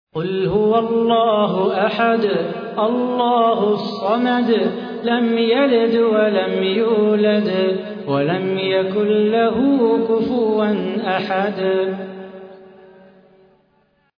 قل هو الله أحد الله الصمد لم يلد ولم يولد ولم يكن له كفوا أحد.